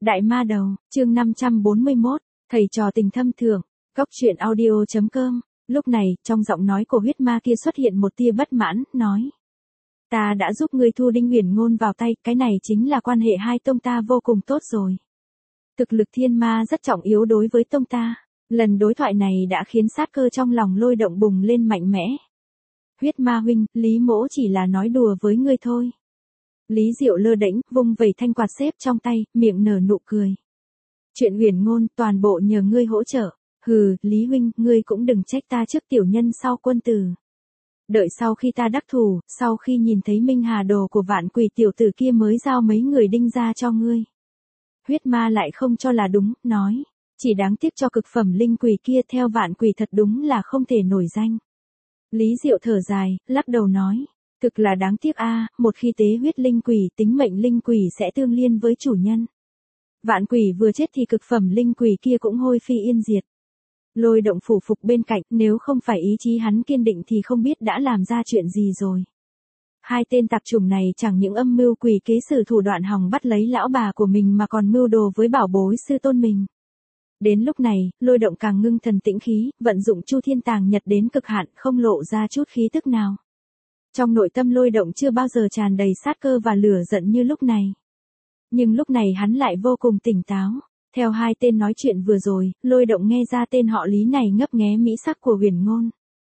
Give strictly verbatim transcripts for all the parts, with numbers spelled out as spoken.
Đại ma đầu, chương năm trăm bốn mươi mốt, thầy trò tình thâm thượng, cốc truyện audio chấm com. Lúc này, trong giọng nói của huyết ma kia xuất hiện một tia bất mãn, nói. Ta đã giúp ngươi thu Đinh Uyển Ngôn vào tay, cái này chính là quan hệ hai tông ta vô cùng tốt rồi. Thực lực thiên ma rất trọng yếu đối với tông ta. Lần đối thoại này đã khiến sát cơ trong lòng Lôi Động bùng lên mạnh mẽ. Huyết ma huynh, Lý mỗ chỉ là nói đùa với ngươi thôi. Lý Diệu lơ đễnh, vung vẩy thanh quạt xếp trong tay, miệng nở nụ cười. Chuyện Uyển Ngôn, toàn bộ nhờ ngươi hỗ trợ. Hừ, Lý huynh, ngươi cũng đừng trách ta trước tiểu nhân sau quân tử. Đợi sau khi ta đắc thủ, sau khi nhìn thấy Minh Hà đồ của Vạn Quỷ tiểu tử kia mới giao mấy người Đinh ra cho ngươi. Huyết ma lại không cho là đúng, nói. Chỉ đáng tiếc cho cực phẩm linh quỷ kia theo Vạn Quỷ thật đúng là không thể nổi danh. Lý Diệu thở dài, lắc đầu nói. Thực là đáng tiếc a, một khi tế huyết linh quỷ, tính mệnh linh quỷ sẽ tương liên với chủ nhân. Vạn Quỷ vừa chết thì cực phẩm linh quỷ kia cũng hôi phi yên diệt. Lôi Động phủ phục bên cạnh, nếu không phải ý chí hắn kiên định thì không biết đã làm ra chuyện gì rồi. Hai tên tặc chủng này chẳng những âm mưu quỷ kế sử thủ đoạn hòng bắt lấy lão bà của mình mà còn mưu đồ với bảo bối sư tôn mình. Đến lúc này, Lôi Động càng ngưng thần tĩnh khí, vận dụng Chu Thiên Tàng Nhật đến cực hạn, không lộ ra chút khí tức nào. Trong nội tâm Lôi Động chưa bao giờ tràn đầy sát cơ và lửa giận như lúc này. Nhưng lúc này hắn lại vô cùng tỉnh táo. Theo hai tên nói chuyện vừa rồi, Lôi Động nghe ra tên họ Lý này ngấp nghé mỹ sắc của Uyển Ngôn.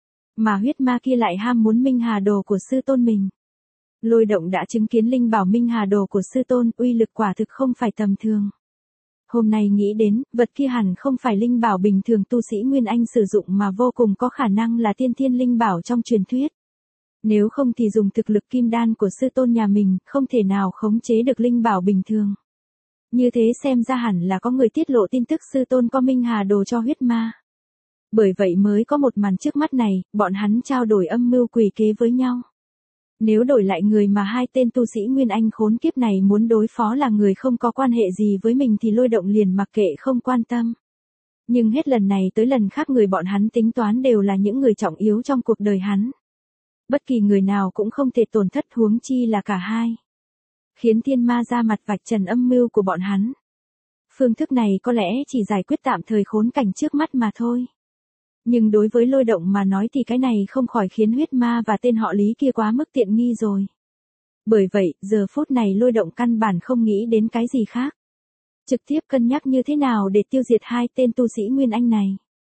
Mà huyết ma kia lại ham muốn Minh Hà đồ của sư tôn mình. Lôi Động đã chứng kiến linh bảo Minh Hà đồ của sư tôn, uy lực quả thực không phải tầm thường. Hôm nay nghĩ đến, vật kia hẳn không phải linh bảo bình thường tu sĩ Nguyên Anh sử dụng mà vô cùng có khả năng là tiên thiên linh bảo trong truyền thuyết. Nếu không thì dùng thực lực kim đan của sư tôn nhà mình, không thể nào khống chế được linh bảo bình thường. Như thế xem ra hẳn là có người tiết lộ tin tức sư tôn có Minh Hà đồ cho huyết ma. Bởi vậy mới có một màn trước mắt này, bọn hắn trao đổi âm mưu quỷ kế với nhau. Nếu đổi lại người mà hai tên tu sĩ Nguyên Anh khốn kiếp này muốn đối phó là người không có quan hệ gì với mình thì Lôi Động liền mặc kệ không quan tâm. Nhưng hết lần này tới lần khác người bọn hắn tính toán đều là những người trọng yếu trong cuộc đời hắn. Bất kỳ người nào cũng không thể tổn thất, huống chi là cả hai. Khiến thiên ma ra mặt vạch trần âm mưu của bọn hắn. Phương thức này có lẽ chỉ giải quyết tạm thời khốn cảnh trước mắt mà thôi. Nhưng đối với Lôi Động mà nói thì cái này không khỏi khiến huyết ma và tên họ Lý kia quá mức tiện nghi rồi. Bởi vậy, giờ phút này Lôi Động căn bản không nghĩ đến cái gì khác. Trực tiếp cân nhắc như thế nào để tiêu diệt hai tên tu sĩ Nguyên Anh này.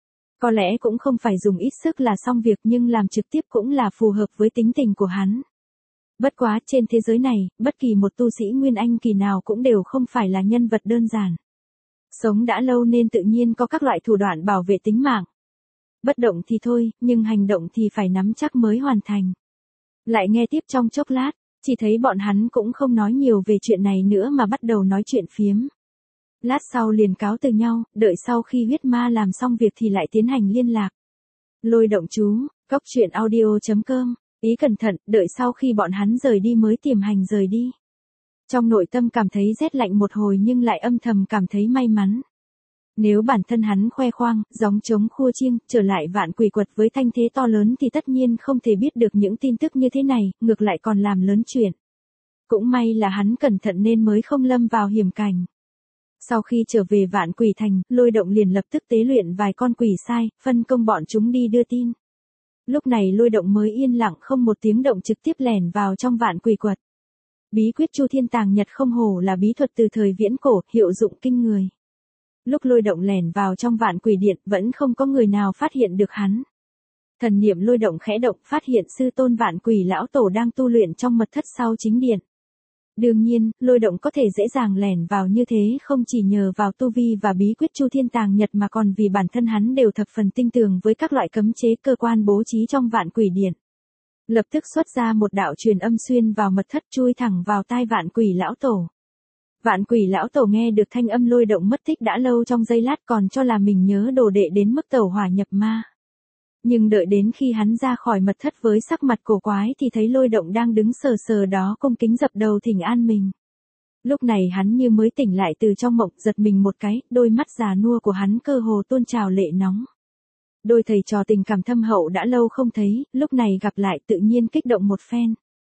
Có lẽ cũng không phải dùng ít sức là xong việc nhưng làm trực tiếp cũng là phù hợp với tính tình của hắn. Bất quá trên thế giới này, bất kỳ một tu sĩ Nguyên Anh kỳ nào cũng đều không phải là nhân vật đơn giản. Sống đã lâu nên tự nhiên có các loại thủ đoạn bảo vệ tính mạng. Bất động thì thôi, nhưng hành động thì phải nắm chắc mới hoàn thành. Lại nghe tiếp trong chốc lát, chỉ thấy bọn hắn cũng không nói nhiều về chuyện này nữa mà bắt đầu nói chuyện phiếm. Lát sau liền cáo từ nhau, đợi sau khi huyết ma làm xong việc thì lại tiến hành liên lạc. Lôi Động chú, cốc truyện audio chấm com. Ý cẩn thận, đợi sau khi bọn hắn rời đi mới tiềm hành rời đi. Trong nội tâm cảm thấy rét lạnh một hồi nhưng lại âm thầm cảm thấy may mắn. Nếu bản thân hắn khoe khoang, gióng trống khua chiêng, trở lại Vạn Quỷ quật với thanh thế to lớn thì tất nhiên không thể biết được những tin tức như thế này, ngược lại còn làm lớn chuyện. Cũng may là hắn cẩn thận nên mới không lâm vào hiểm cảnh. Sau khi trở về Vạn Quỷ thành, Lôi Động liền lập tức tế luyện vài con quỷ sai, phân công bọn chúng đi đưa tin. Lúc này Lôi Động mới yên lặng không một tiếng động trực tiếp lẻn vào trong Vạn Quỷ quật. Bí quyết Chu Thiên Tàng Nhật không hổ là bí thuật từ thời viễn cổ, hiệu dụng kinh người. Lúc Lôi Động lẻn vào trong Vạn Quỷ điện vẫn không có người nào phát hiện được hắn. Thần niệm Lôi Động khẽ động phát hiện sư tôn Vạn Quỷ lão tổ đang tu luyện trong mật thất sau chính điện. Đương nhiên, Lôi Động có thể dễ dàng lẻn vào như thế không chỉ nhờ vào tu vi và bí quyết Chu Thiên Tàng Nhật mà còn vì bản thân hắn đều thập phần tinh tường với các loại cấm chế cơ quan bố trí trong Vạn Quỷ điện. Lập tức xuất ra một đạo truyền âm xuyên vào mật thất chui thẳng vào tai Vạn Quỷ lão tổ. Vạn Quỷ lão tổ nghe được thanh âm Lôi Động mất tích đã lâu trong giây lát còn cho là mình nhớ đồ đệ đến mức tẩu hỏa nhập ma. Nhưng đợi đến khi hắn ra khỏi mật thất với sắc mặt cổ quái thì thấy Lôi Động đang đứng sờ sờ đó cung kính dập đầu thỉnh an mình. Lúc này hắn như mới tỉnh lại từ trong mộng, giật mình một cái, đôi mắt già nua của hắn cơ hồ tuôn trào lệ nóng. Đôi thầy trò tình cảm thâm hậu đã lâu không thấy, lúc này gặp lại tự nhiên kích động một phen.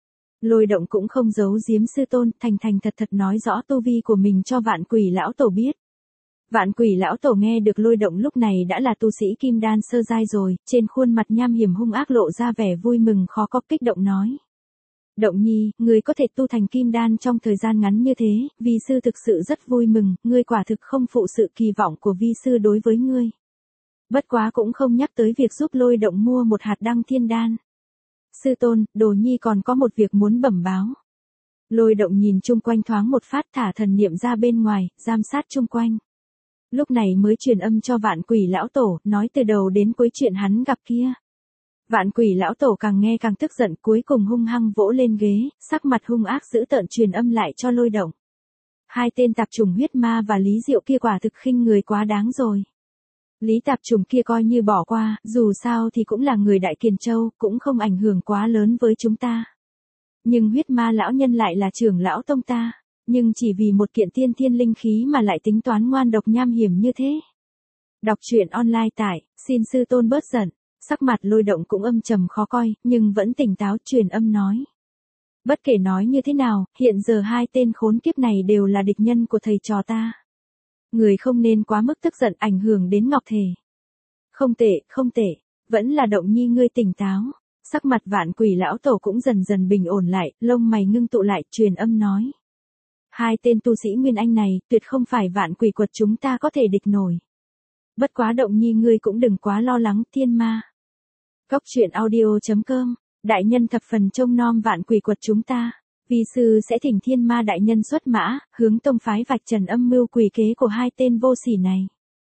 Lôi Động cũng không giấu giếm sư tôn, thành thành thật thật nói rõ tu vi của mình cho Vạn Quỷ lão tổ biết. Vạn Quỷ lão tổ nghe được Lôi Động lúc này đã là tu sĩ kim đan sơ giai rồi, trên khuôn mặt nham hiểm hung ác lộ ra vẻ vui mừng khó có kích động nói. Động nhi, ngươi có thể tu thành kim đan trong thời gian ngắn như thế, vi sư thực sự rất vui mừng, ngươi quả thực không phụ sự kỳ vọng của vi sư đối với ngươi. Bất quá cũng không nhắc tới việc giúp Lôi Động mua một hạt đăng thiên đan. Sư tôn, đồ nhi còn có một việc muốn bẩm báo. Lôi Động nhìn chung quanh thoáng một phát thả thần niệm ra bên ngoài, giám sát chung quanh. Lúc này mới truyền âm cho Vạn Quỷ lão tổ, nói từ đầu đến cuối chuyện hắn gặp kia. Vạn Quỷ lão tổ càng nghe càng tức giận, cuối cùng hung hăng vỗ lên ghế, sắc mặt hung ác dữ tợn truyền âm lại cho Lôi Động. Hai tên tạp chủng huyết ma và Lý Diệu kia quả thực khinh người quá đáng rồi. Lý tạp chủng kia coi như bỏ qua, dù sao thì cũng là người Đại Kiền Châu, cũng không ảnh hưởng quá lớn với chúng ta. Nhưng huyết ma lão nhân lại là trưởng lão tông ta, nhưng chỉ vì một kiện tiên thiên linh khí mà lại tính toán ngoan độc nham hiểm như thế. Đọc truyện online tại, xin sư tôn bớt giận, sắc mặt Lôi Động cũng âm trầm khó coi, nhưng vẫn tỉnh táo truyền âm nói. Bất kể nói như thế nào, hiện giờ hai tên khốn kiếp này đều là địch nhân của thầy trò ta. Người không nên quá mức tức giận ảnh hưởng đến Ngọc Thể. Không tệ, không tệ, vẫn là Động nhi ngươi tỉnh táo. Sắc mặt Vạn Quỷ lão tổ cũng dần dần bình ổn lại, lông mày ngưng tụ lại, truyền âm nói. Hai tên tu sĩ Nguyên Anh này, tuyệt không phải Vạn Quỷ quật chúng ta có thể địch nổi. Bất quá Động nhi ngươi cũng đừng quá lo lắng, thiên ma. Cốc truyện audio chấm com, đại nhân thập phần trông nom Vạn Quỷ quật chúng ta. Vi sư sẽ thỉnh thiên ma đại nhân xuất mã, hướng tông phái vạch trần âm mưu quỷ kế của hai tên vô sỉ này.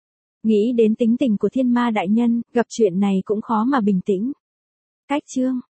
Nghĩ đến tính tình của thiên ma đại nhân, gặp chuyện này cũng khó mà bình tĩnh. Cách chương